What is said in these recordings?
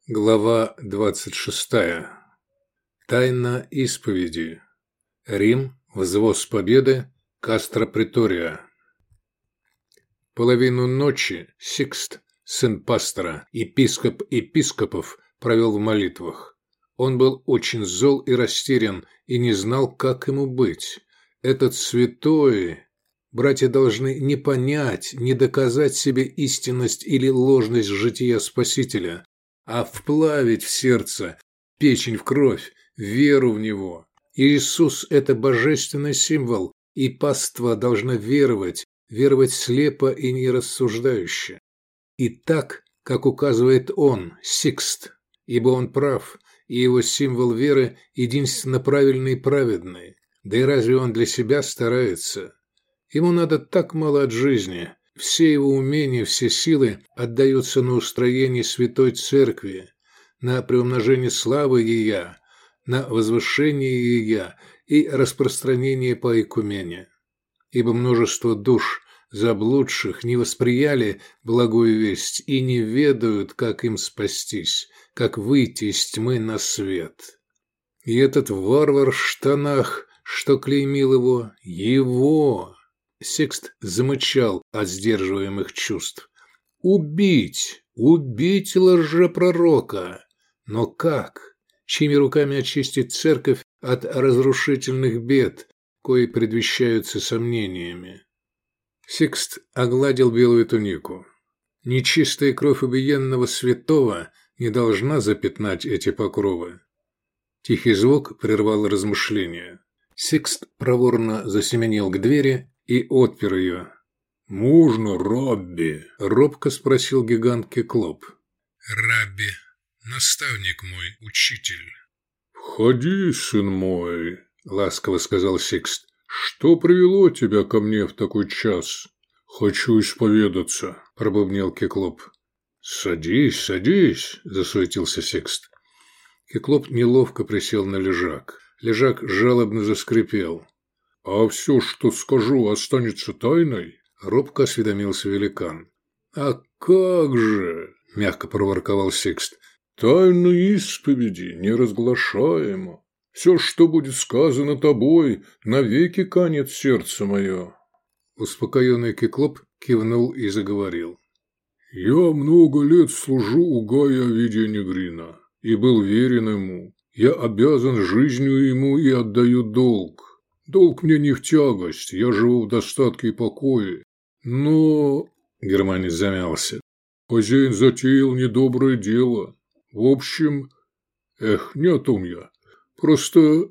Глава 26. Тайна исповеди. Рим. Взвоз Победы. Кастро Претория. Половину ночи Сикст, сын пастора, епископ епископов, провел в молитвах. Он был очень зол и растерян и не знал, как ему быть. Этот святой... Братья должны не понять, не доказать себе истинность или ложность жития Спасителя, а вплавить в сердце, печень в кровь, веру в Него. Иисус – это божественный символ, и паства должна веровать слепо и нерассуждающе. И так, как указывает он, Сикст, ибо он прав, и его символ веры единственно правильный и праведный. Да и разве он для себя старается? Ему надо так мало от жизни. Все его умения, все силы отдаются на устроение Святой Церкви, на приумножение славы ее, на возвышение ее и распространение по Икумене. Ибо множество душ, заблудших, не восприяли благую весть и не ведают, как им спастись, как выйти из тьмы на свет. И этот варвар в штанах, что клеймил его... Сикст замычал от сдерживаемых чувств. Убить лжепророка! Но как? Чьими руками очистить церковь от разрушительных бед, кои предвещаются сомнениями? Сикст огладил белую тунику. Нечистая кровь убиенного святого не должна запятнать эти покровы. Тихий звук прервал размышления. Сикст проворно засеменил к двери и отпер ее. «Можно, Рабби?» – робко спросил гигант Кеклоп. «Рабби, наставник мой, учитель». «Входи, сын мой», – ласково сказал Сикст. «Что привело тебя ко мне в такой час?» «Хочу исповедаться», – пробубнил Кеклоп. «Садись, – засуетился Сикст. Кеклоп неловко присел на лежак. Лежак жалобно заскрипел. «А все, что скажу, останется тайной?» – робко осведомился великан. «А как же!» – мягко проворковал Сикст. «Тайна исповеди неразглашаема. Все, что будет сказано тобой, навеки канет сердце мое». Успокоенный Кеклоп кивнул и заговорил. «Я много лет служу у Гая Овидия Негрина и был верен ему. Я обязан жизнью ему и отдаю долг. Долг мне не в тягость, я живу в достатке и покое. Но...» Германец замялся. «Хозяин затеял недоброе дело. В общем... не о том я. Просто...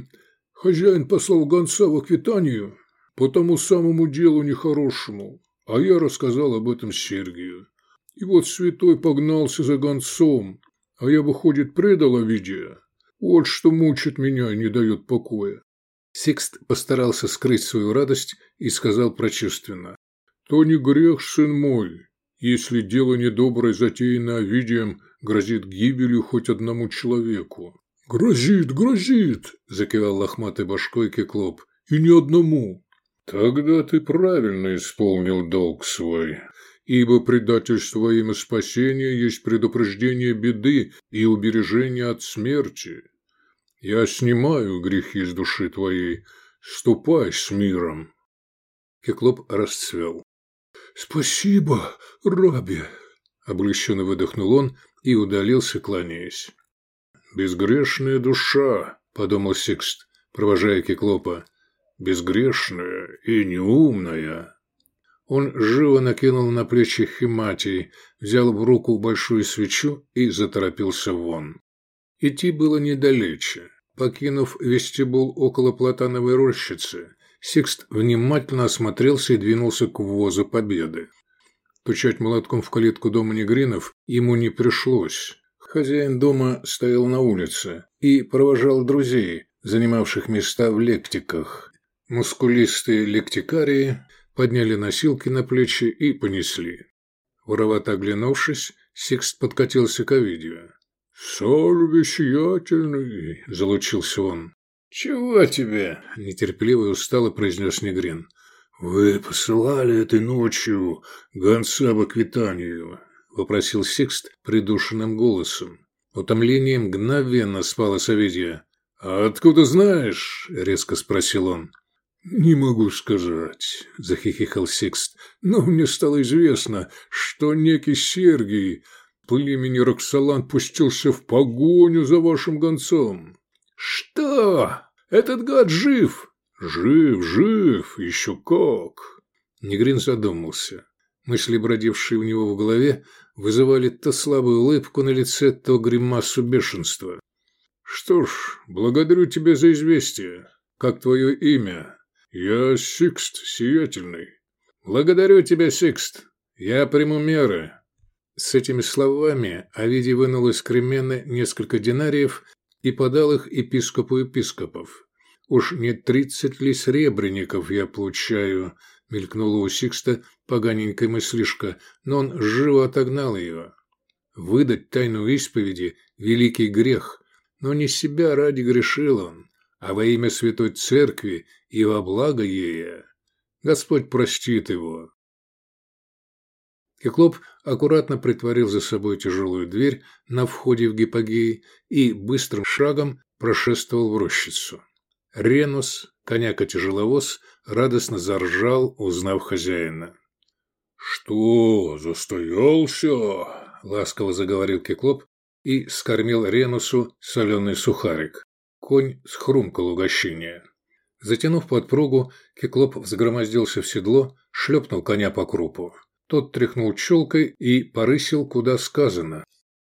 хозяин послал гонца в Аквитанию по тому самому делу нехорошему, а я рассказал об этом Сергию. И вот святой погнался за гонцом, а я, выходит, предал Овидия. Вот что мучит меня и не дает покоя». Сикст постарался скрыть свою радость и сказал прочувственно. «То не грех, сын мой, если дело недоброе, затеянное Овидием, грозит гибелью хоть одному человеку». «Грозит!» – закивал лохматой башкой Кеклоп. «И ни одному». «Тогда ты правильно исполнил долг свой, ибо предательство во имя спасения есть предупреждение беды и убережение от смерти. Я снимаю грехи с души твоей. Ступай с миром». Кеклоп расцвел. «Спасибо, Рабби!» – облегченно выдохнул он и удалился, кланяясь. «Безгрешная душа», – подумал Сикст, провожая Кеклопа. «Безгрешная и неумная». Он живо накинул на плечи химатий, взял в руку большую свечу и заторопился вон. Идти было недалече. Покинув вестибул около платановой рощицы, Сикст внимательно осмотрелся и двинулся к ввозу Победы. Стучать молотком в калитку дома Негринов ему не пришлось. Хозяин дома стоял на улице и провожал друзей, занимавших места в лектиках. Мускулистые лектикарии подняли носилки на плечи и понесли. Воровато оглянувшись, Сикст подкатился к Овидию. «Сальве сиятельный!» – залучился он. «Чего тебе?» – нетерпеливо и устало произнес Негрин. «Вы посылали этой ночью гонца в Аквитанию», – – попросил Сикст придушенным голосом. Утомление мгновенно спало с Овидия. «А откуда знаешь?» – резко спросил он. «Не могу сказать», – захихикал Сикст. «Но мне стало известно, что некий Сергий по имени Роксолан пустился в погоню за вашим гонцом». «Что? Этот гад жив?» «Жив, еще как!» Негрин задумался. Мысли, бродившие у него в голове, вызывали то слабую улыбку на лице, то гримасу бешенства. «Что ж, благодарю тебя за известие. Как твое имя?» «Я Сикст Сиятельный». «Благодарю тебя, Сикст. Я приму меры». С этими словами Овидий вынул из кремены несколько динариев и подал их епископу епископов. «Уж не 30 ли сребреников я получаю?» — мелькнула у Сикста поганенькая мыслишка, но он живо отогнал ее. Выдать тайну исповеди — великий грех, но не себя ради грешил он, а во имя Святой Церкви и во благо ея. Господь простит его. Киклоп аккуратно притворил за собой тяжелую дверь на входе в гипогей и быстрым шагом прошествовал в рощицу. Ренус, коняка-тяжеловоз, радостно заржал, узнав хозяина. «Что, застоялся?» — ласково заговорил Киклоп и скормил Ренусу соленый сухарик. Конь схрумкал угощение. Затянув подпругу, Киклоп взгромоздился в седло, шлепнул коня по крупу. Тот тряхнул челкой и порысил, куда сказано.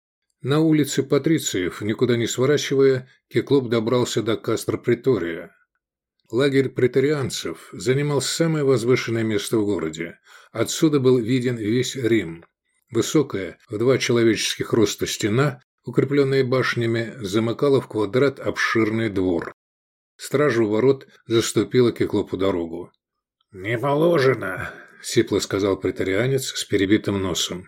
На улице Патрициев, никуда не сворачивая, Киклоп добрался до Кастро-Притория. Лагерь преторианцев занимал самое возвышенное место в городе. Отсюда был виден весь Рим. Высокая, в 2 человеческих роста стена, укрепленная башнями, замыкала в квадрат обширный двор. Стража у ворот заступила Киклопу дорогу. «Не положено», — сипло сказал преторианец с перебитым носом.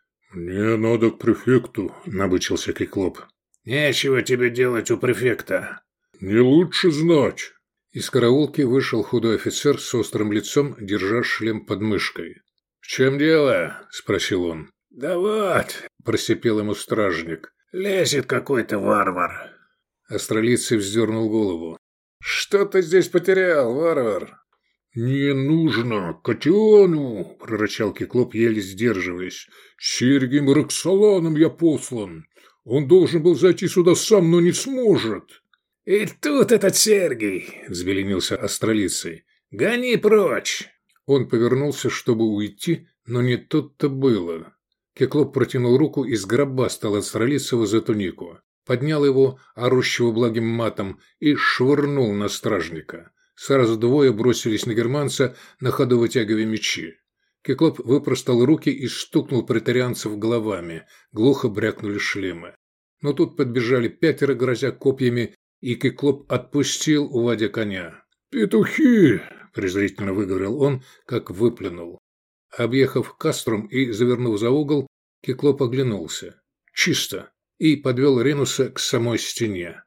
«Мне надо к префекту», — набычился Киклоп. «Нечего тебе делать у префекта». «Не лучше знать». Из караулки вышел худой офицер с острым лицом, держа шлем под мышкой. «В чем дело?» – спросил он. «Да вот», – просипел ему стражник, – «лезет какой-то варвар». Астролицый вздернул голову. «Что ты здесь потерял, варвар?» «Не нужно, Котиону!» – прорычал Киклоп, еле сдерживаясь. «Сергием Роксоланом я послан. Он должен был зайти сюда сам, но не сможет». «И тут этот Сергий!» – взбеленился Астролицый. «Гони прочь!» Он повернулся, чтобы уйти, но не тут-то было. Киклоп протянул руку и сгробастал Астролицева за тунику. Поднял его, орущего благим матом, и швырнул на стражника. Сразу 2 бросились на германца, на ходу вытягивая мечи. Киклоп выпростал руки и стукнул преторианцев головами. Глухо брякнули шлемы. Но тут подбежали 5, грозя копьями, и Киклоп отпустил, уводя коня. «Петухи!» – презрительно выговорил он, как выплюнул. Объехав Каструм и завернув за угол, Киклоп оглянулся. Чисто. И подвел Ренуса к самой стене.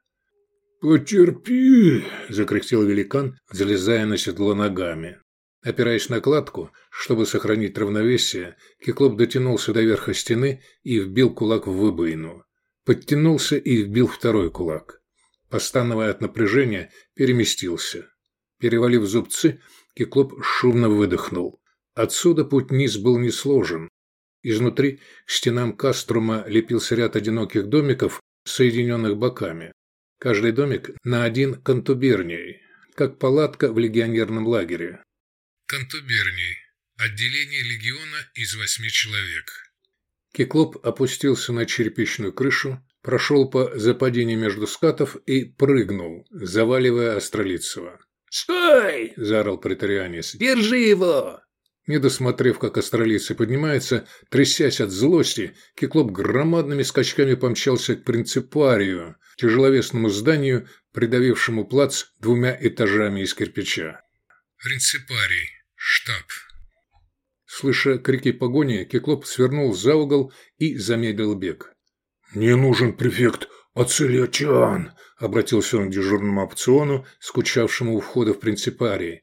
«Потерпи!» – закряхтел великан, залезая на седло ногами. Опираясь на кладку, чтобы сохранить равновесие, Киклоп дотянулся до верха стены и вбил кулак в выбоину. Подтянулся и вбил 2 кулак. Постановая от напряжения, переместился. Перевалив зубцы, Киклоп шумно выдохнул. Отсюда путь вниз был несложен. Изнутри к стенам Каструма лепился ряд одиноких домиков, соединенных боками. Каждый домик на 1 контуберний, как палатка в легионерном лагере. Контуберний. Отделение легиона из 8 человек. Киклоп опустился на черепичную крышу, прошел по западине между скатов и прыгнул, заваливая Астролицева. «Стой!» – заорал преторианец. «Держи его!» Не досмотрев, как Астролицый поднимается, трясясь от злости, Киклоп громадными скачками помчался к принципарию, тяжеловесному зданию, придавившему плац 2 этажами из кирпича. Принципарий. Штаб. Слыша крики погони, Киклоп свернул за угол и замедлил бег. «Мне нужен префект Ацелиотиан», — обратился он к дежурному опциону, скучавшему у входа в принципарий.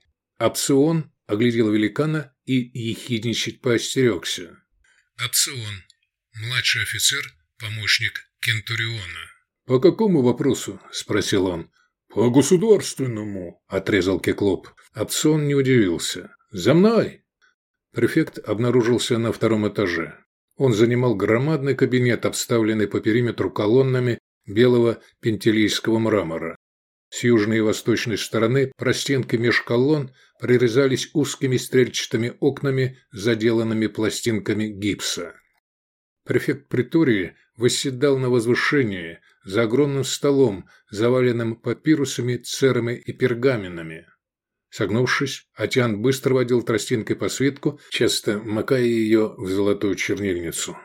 Опцион оглядел великана и ехидничать поостерегся. Опцион. Младший офицер, помощник Кентуриона. «По какому вопросу?» – спросил он. «По государственному», – отрезал Кеклоп. Опцион не удивился. «За мной!» Префект обнаружился на втором этаже. Он занимал громадный кабинет, обставленный по периметру колоннами белого пентелейского мрамора. С южной и восточной стороны простенки меж колонн прорезались узкими стрельчатыми окнами, заделанными пластинками гипса. Префект притории восседал на возвышении за огромным столом, заваленным папирусами, церами и пергаменами. Согнувшись, Атиан быстро водил тростинкой по свитку, часто макая ее в золотую чернильницу.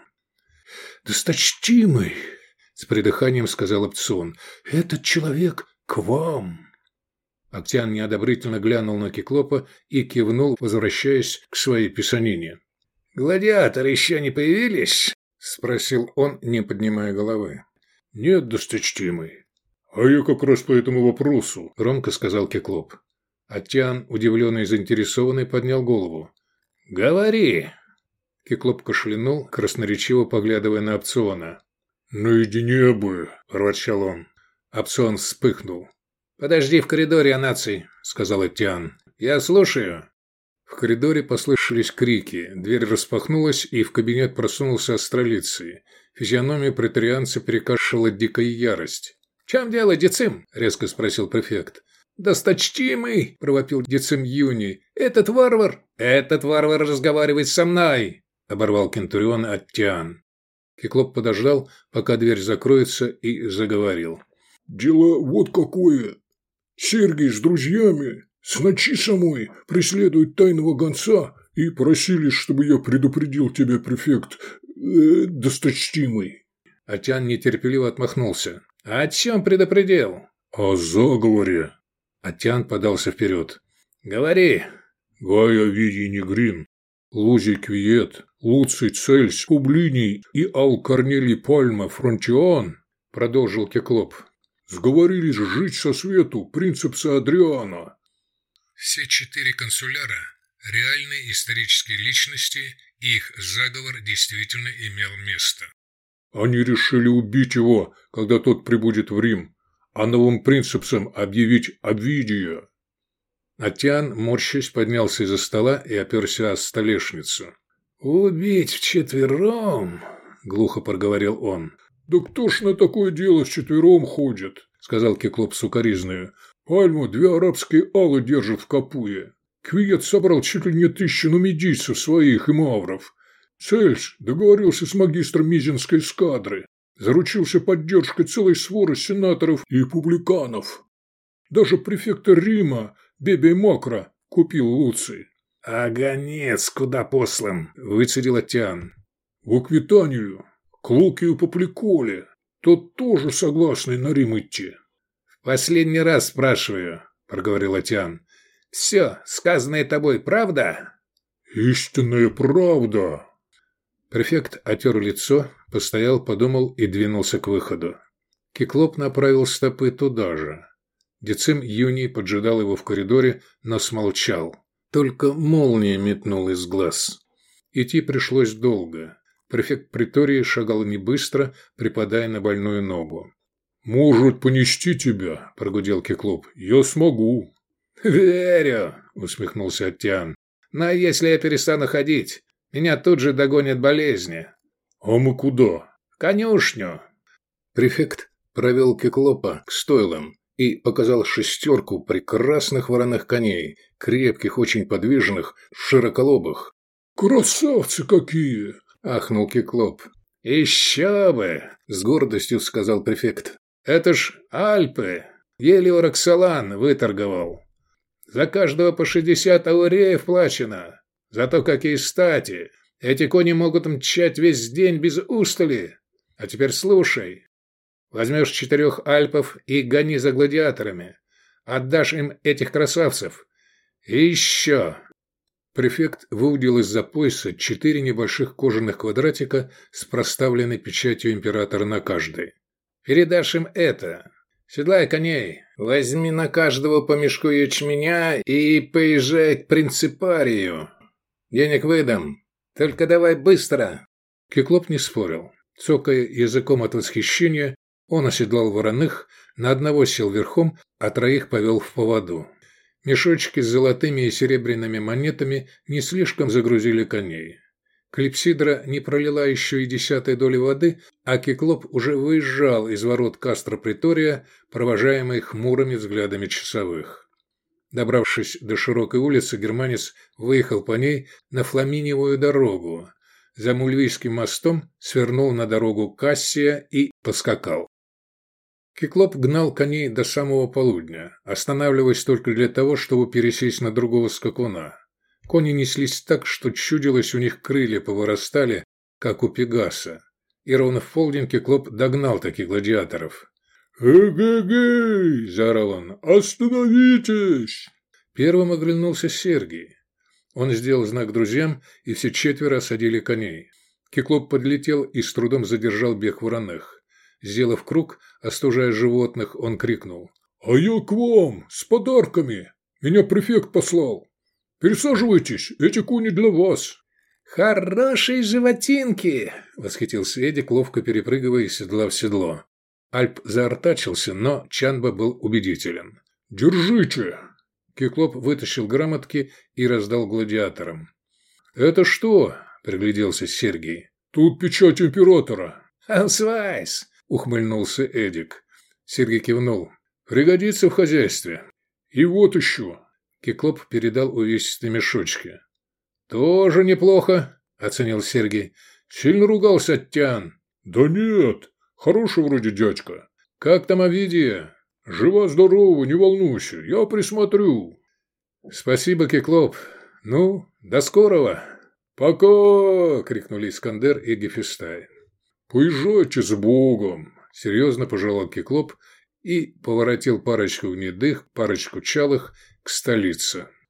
«Досточтимый!» – с придыханием сказал Опцион. «Этот человек к вам!» Атиан неодобрительно глянул на Кеклопа и кивнул, возвращаясь к своей писанине. «Гладиаторы еще не появились?» – спросил он, не поднимая головы. «Нет, досточтимый». «А я как раз по этому вопросу», – громко сказал Кеклоп. Атиан, удивленный и заинтересованный, поднял голову. «Говори!» Кеклоп кашлянул, красноречиво поглядывая на Опциона. «Наедине бы!» – ворчал он. Опцион вспыхнул. «Подожди в коридоре, Анаций», – сказал Атиан. «Я слушаю». В коридоре послышались крики, дверь распахнулась, и в кабинет просунулся Астролиций. Физиономия претарианца перекашивала дикая ярость. «В чем дело, Децим?» – резко спросил префект. «Досточтимый!» – провопил Децим Юний. «Этот варвар разговаривает со мной!» – оборвал Кентурион Аттиан. Кеклоп подождал, пока дверь закроется, и заговорил. «Дело вот какое. Сергий с друзьями с ночи самой преследуют тайного гонца и просили, чтобы я предупредил тебя, префект, досточтимый». Аттиан нетерпеливо отмахнулся. «А о чем предупредил?» «О заговоре». Аттиан подался вперед. «Говори!» «Гай Овидий Негрин, Лузий Квиет, Луций Цельс, Публиний и Ал Корнелий Пальма Фронтион», – продолжил Кеклоп, – «сговорились жить со свету принцепса Адриана». Все 4 консуляра – реальные исторические личности, и их заговор действительно имел место. Они решили убить его, когда тот прибудет в Рим, а новым принцепсом объявить Овидия. Аттиан, морщась, поднялся из-за стола и оперся о столешницу. «Убить вчетвером?» – глухо проговорил он. «Да кто ж на такое дело вчетвером ходит?» – сказал Кеклоп сукоризною. «Пальму 2 арабские алы держат в Капуе. Квиет собрал чуть ли не 1000 нумидийцев своих и мавров. Цельс договорился с магистром Мизинской эскадры. Заручился поддержкой целой своры сенаторов и публиканов. Даже префекта Рима, Бебей Макро, купил Луций». «А гонец куда послан?» – выцедил Аттиан. «В Аквитанию, к Лукию Папликоле. Тот тоже согласный на Рим идти». «В последний раз спрашиваю», – проговорил Аттиан. «Все, сказанное тобой, правда?» «Истинная правда». Префект отер лицо, постоял, подумал и двинулся к выходу. Кеклоп направил стопы туда же. Децим Юний поджидал его в коридоре, но смолчал. Только молния метнула из глаз. Идти пришлось долго. Префект притории шагал не быстро, припадая на больную ногу. «Может, понести тебя?» – прогудел Кеклоп. «Я смогу». «Верю», – усмехнулся Аттиан. «Но если я перестану ходить, меня тут же догонят болезни». «А мы куда?» «В конюшню». Префект провел Кеклопа к стойлам и показал 6 прекрасных вороных коней, крепких, очень подвижных, широколобых. «Красавцы какие!» – ахнул Кеклоп. «Еще бы!» – с гордостью сказал префект. «Это ж Альпы! Еле Роксолан выторговал. За каждого по 60 ауреев плачено. Зато какие стати! Эти кони могут мчать весь день без устали. А теперь слушай. Возьмешь 4 альпов и гони за гладиаторами. Отдашь им этих красавцев. И еще!» Префект выудил из-за пояса 4 небольших кожаных квадратика с проставленной печатью императора на каждой. «Передашь им это. Седлай коней. Возьми на каждого по мешку ячменя и поезжай к принципарию. Денег выдам. Только давай быстро. Киклоп не спорил. Цокая языком от восхищения, он оседлал вороных, на одного сел верхом, а троих повел в поводу. Мешочки с золотыми и серебряными монетами не слишком загрузили коней. Клипсидра не пролила еще и 10 доли воды, а Киклоп уже выезжал из ворот Кастро-Притория, провожаемый хмурыми взглядами часовых. Добравшись до широкой улицы, германец выехал по ней на Фламиниевую дорогу. За Мульвийским мостом свернул на дорогу Кассия и поскакал. Киклоп гнал коней до самого полудня, останавливаясь только для того, чтобы пересесть на другого скакуна. Кони неслись так, что чудилось, у них крылья повырастали, как у Пегаса. И ровно в полдень Киклоп догнал таких гладиаторов. «Эгегей!» – заорал он. «Остановитесь!» Первым оглянулся Сергий. Он сделал знак друзьям, и все четверо осадили коней. Киклоп подлетел и с трудом задержал бег вороных. Сделав круг, остужая животных, он крикнул. «А я к вам, с подарками! Меня префект послал! Пересаживайтесь, эти кони для вас!» «Хорошие животинки!» – восхитился Эдик, ловко перепрыгивая из седла в седло. Альп заортачился, но Чанба был убедителен. «Держите!» Киклоп вытащил грамотки и раздал гладиаторам. «Это что?» – пригляделся Сергий. «Тут печать императора». «Аусвайс!» – ухмыльнулся Эдик. Сергий кивнул. «Пригодится в хозяйстве». «И вот еще». Киклоп передал увесистые мешочки. «Тоже неплохо», – оценил Сергий. «Сильно ругался Оттян». «Да нет, хороший вроде дядька». «Как там Овидия?» «Жива-здорова, не волнуйся, я присмотрю». «Спасибо, Киклоп. Ну, до скорого». «Пока!» – крикнули Искандер и Гефестай. «Поезжайте с Богом!» – серьезно пожелал Киклоп и поворотил парочку гнедых, парочку чалых к столице.